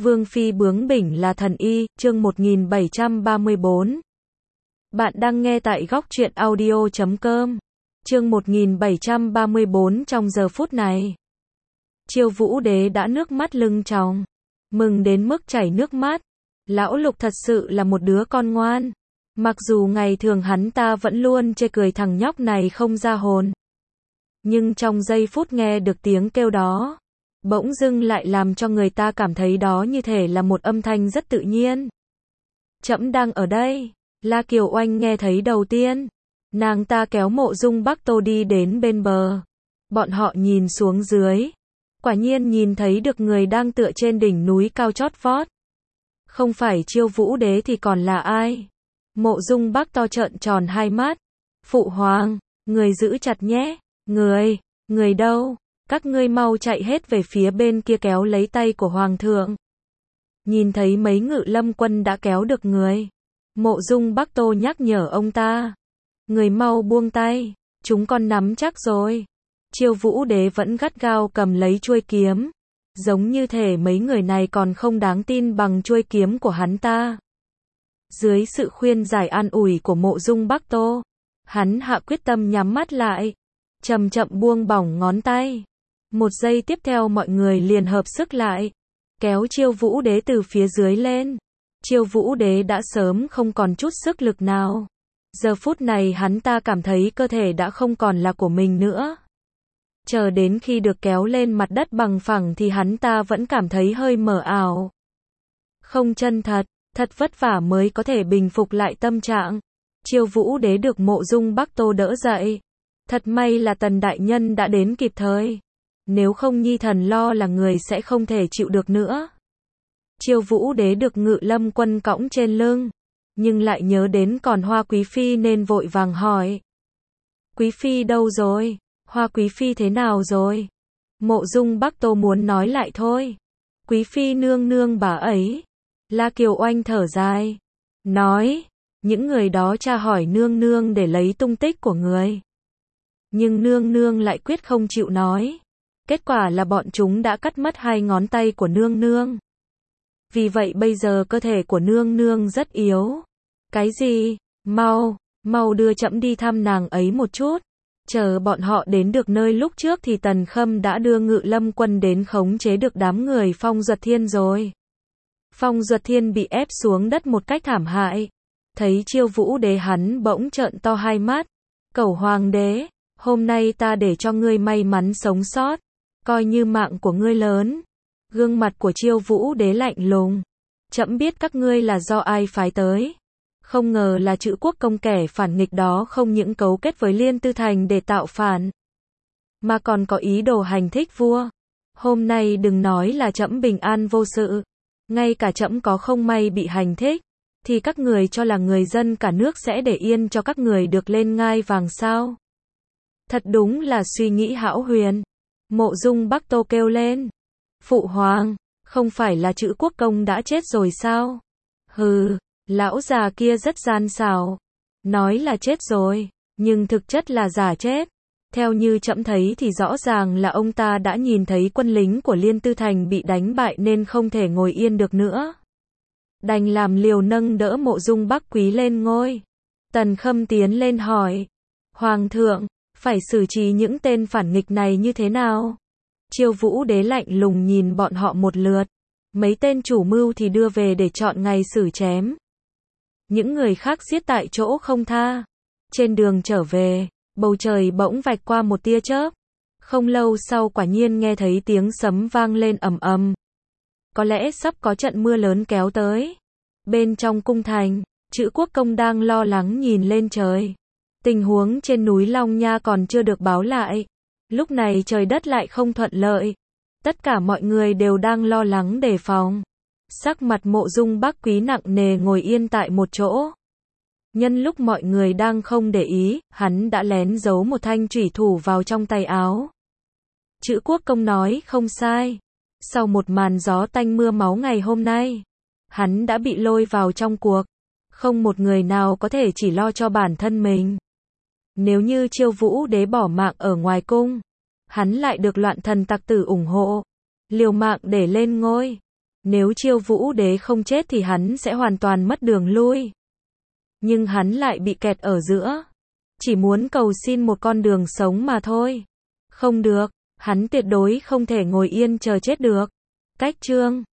Vương phi bướng bỉnh là thần y, chương 1734. Bạn đang nghe tại góc truyện audio.com. Chương 1734 trong giờ phút này. Chiêu Vũ Đế đã nước mắt lưng tròng, mừng đến mức chảy nước mắt. Lão Lục thật sự là một đứa con ngoan. Mặc dù ngày thường hắn ta vẫn luôn chê cười thằng nhóc này không ra hồn. Nhưng trong giây phút nghe được tiếng kêu đó, bỗng dưng lại làm cho người ta cảm thấy đó như thể là một âm thanh rất tự nhiên. Trẫm đang ở đây. La Kiều Oanh nghe thấy đầu tiên. Nàng ta kéo Mộ Dung Bắc Tô đi đến bên bờ. Bọn họ nhìn xuống dưới. Quả nhiên nhìn thấy được người đang tựa trên đỉnh núi cao chót vót. Không phải Chiêu Vũ Đế thì còn là ai? Mộ Dung Bắc Tô trợn tròn hai mắt. Phụ hoàng, người giữ chặt nhé. Người đâu? Các ngươi mau chạy hết về phía bên kia kéo lấy tay của hoàng thượng. Nhìn thấy mấy ngự lâm quân đã kéo được người. Mộ Dung Bắc Tô nhắc nhở ông ta. Người mau buông tay, chúng con nắm chắc rồi. Chiêu Vũ Đế vẫn gắt gao cầm lấy chuôi kiếm. Giống như thể mấy người này còn không đáng tin bằng chuôi kiếm của hắn ta. Dưới sự khuyên giải an ủi của Mộ Dung Bắc Tô, hắn hạ quyết tâm nhắm mắt lại. Chậm chậm buông bỏng ngón tay. Một giây tiếp theo mọi người liền hợp sức lại, kéo Chiêu Vũ Đế từ phía dưới lên. Chiêu Vũ Đế đã sớm không còn chút sức lực nào. Giờ phút này hắn ta cảm thấy cơ thể đã không còn là của mình nữa. Chờ đến khi được kéo lên mặt đất bằng phẳng thì hắn ta vẫn cảm thấy hơi mờ ảo. Không chân thật, thật vất vả mới có thể bình phục lại tâm trạng. Chiêu Vũ Đế được Mộ Dung Bắc Tô đỡ dậy. Thật may là Tần đại nhân đã đến kịp thời. Nếu không nhi thần lo là người sẽ không thể chịu được nữa. Chiêu Vũ Đế được ngự lâm quân cõng trên lưng, nhưng lại nhớ đến còn Hoa Quý Phi nên vội vàng hỏi. Quý Phi đâu rồi? Hoa Quý Phi thế nào rồi? Mộ Dung Bắc Tô muốn nói lại thôi. Quý Phi nương nương bà ấy. La Kiều Oanh thở dài. Nói, những người đó tra hỏi nương nương để lấy tung tích của người. Nhưng nương nương lại quyết không chịu nói. Kết quả là bọn chúng đã cắt mất 2 ngón tay của nương nương. Vì vậy bây giờ cơ thể của nương nương rất yếu. Cái gì? Mau đưa trẫm đi thăm nàng ấy một chút. Chờ bọn họ đến được nơi lúc trước thì Tần Khâm đã đưa ngự lâm quân đến khống chế được đám người Phong Duật Thiên rồi. Phong Duật Thiên bị ép xuống đất một cách thảm hại. Thấy Chiêu Vũ Đế hắn bỗng trợn to hai mắt. Cẩu hoàng đế, hôm nay ta để cho ngươi may mắn sống sót. Coi như mạng của ngươi lớn. Gương mặt của Chiêu Vũ Đế lạnh lùng. Trẫm biết các ngươi là do ai phái tới. Không ngờ là Trữ Quốc công kẻ phản nghịch đó không những cấu kết với Liên Tư Thành để tạo phản, mà còn có ý đồ hành thích vua. Hôm nay đừng nói là trẫm bình an vô sự. Ngay cả trẫm có không may bị hành thích, thì các người cho là người dân cả nước sẽ để yên cho các người được lên ngai vàng sao? Thật đúng là suy nghĩ hão huyền. Mộ Dung Bắc Tô kêu lên. Phụ hoàng, không phải là Trữ Quốc công đã chết rồi sao? Hừ, lão già kia rất gian xảo. Nói là chết rồi, nhưng thực chất là giả chết. Theo như trẫm thấy thì rõ ràng là ông ta đã nhìn thấy quân lính của Liên Tư Thành bị đánh bại nên không thể ngồi yên được nữa. Đành làm liều nâng đỡ Mộ Dung Bắc Quý lên ngôi. Tần Khâm tiến lên hỏi. Hoàng thượng, phải xử trí những tên phản nghịch này như thế nào? Chiêu Vũ Đế lạnh lùng nhìn bọn họ một lượt. Mấy tên chủ mưu thì đưa về để chọn ngày xử chém. Những người khác giết tại chỗ không tha. Trên đường trở về, bầu trời bỗng vạch qua một tia chớp. Không lâu sau quả nhiên nghe thấy tiếng sấm vang lên ầm ầm. Có lẽ sắp có trận mưa lớn kéo tới. Bên trong cung thành, Trữ Quốc công đang lo lắng nhìn lên trời. Tình huống trên núi Long Nha còn chưa được báo lại. Lúc này trời đất lại không thuận lợi. Tất cả mọi người đều đang lo lắng đề phòng. Sắc mặt Mộ Dung Bắc Quý nặng nề ngồi yên tại một chỗ. Nhân lúc mọi người đang không để ý, hắn đã lén giấu một thanh chủy thủ vào trong tay áo. Trữ Quốc công nói không sai. Sau một màn gió tanh mưa máu ngày hôm nay, hắn đã bị lôi vào trong cuộc. Không một người nào có thể chỉ lo cho bản thân mình. Nếu như Chiêu Vũ Đế bỏ mạng ở ngoài cung, hắn lại được loạn thần tặc tử ủng hộ, liều mạng để lên ngôi. Nếu Chiêu Vũ Đế không chết thì hắn sẽ hoàn toàn mất đường lui. Nhưng hắn lại bị kẹt ở giữa. Chỉ muốn cầu xin một con đường sống mà thôi. Không được, hắn tuyệt đối không thể ngồi yên chờ chết được. Cách chương